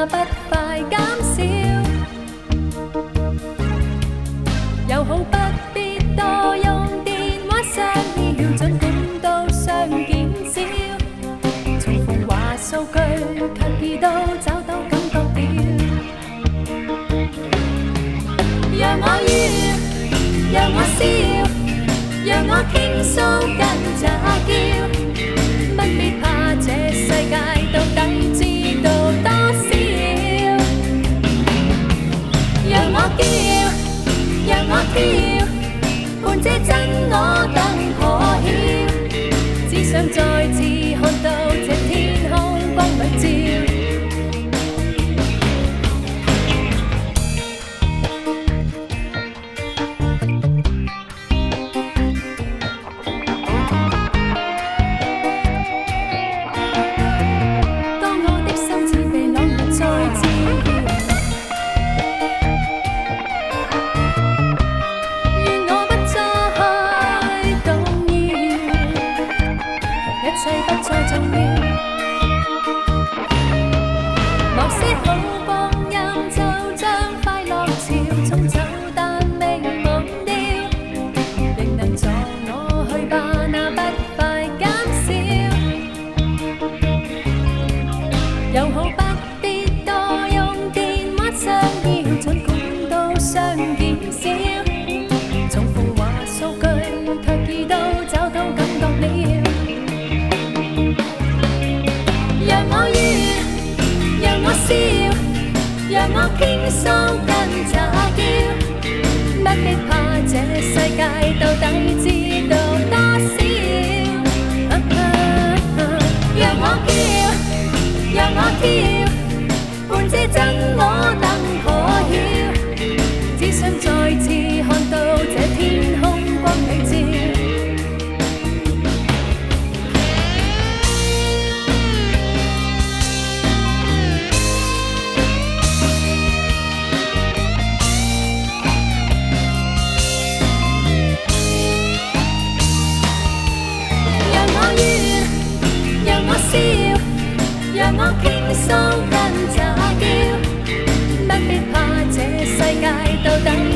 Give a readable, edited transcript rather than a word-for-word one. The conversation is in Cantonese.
那不快减少。又好不必多用電話商標，儘管都相減少。重逢話數據，卻已都找到感覺了。讓我要，讓我笑，讓我傾訴更詐嬌。不必怕這世界到底知道多少。讓我叫，讓我跳，伴這真我更可曉。只想再次看到這天空光裏照。一切不再重要，某些好光陰就將快樂潮沖走，但未忘掉，仍能助我去吧那不快減少。又好不必多用電話商標，儘管都相減少。重複話數據，卻已都找到感覺了。讓我要，讓我笑，讓我傾訴更詐嬌。不必怕這世界到底知道多少。讓我叫，讓我跳，伴這真我更可曉。只想再次看到這天空光裏照。讓我傾訴更詐嬌，不必怕這世界到底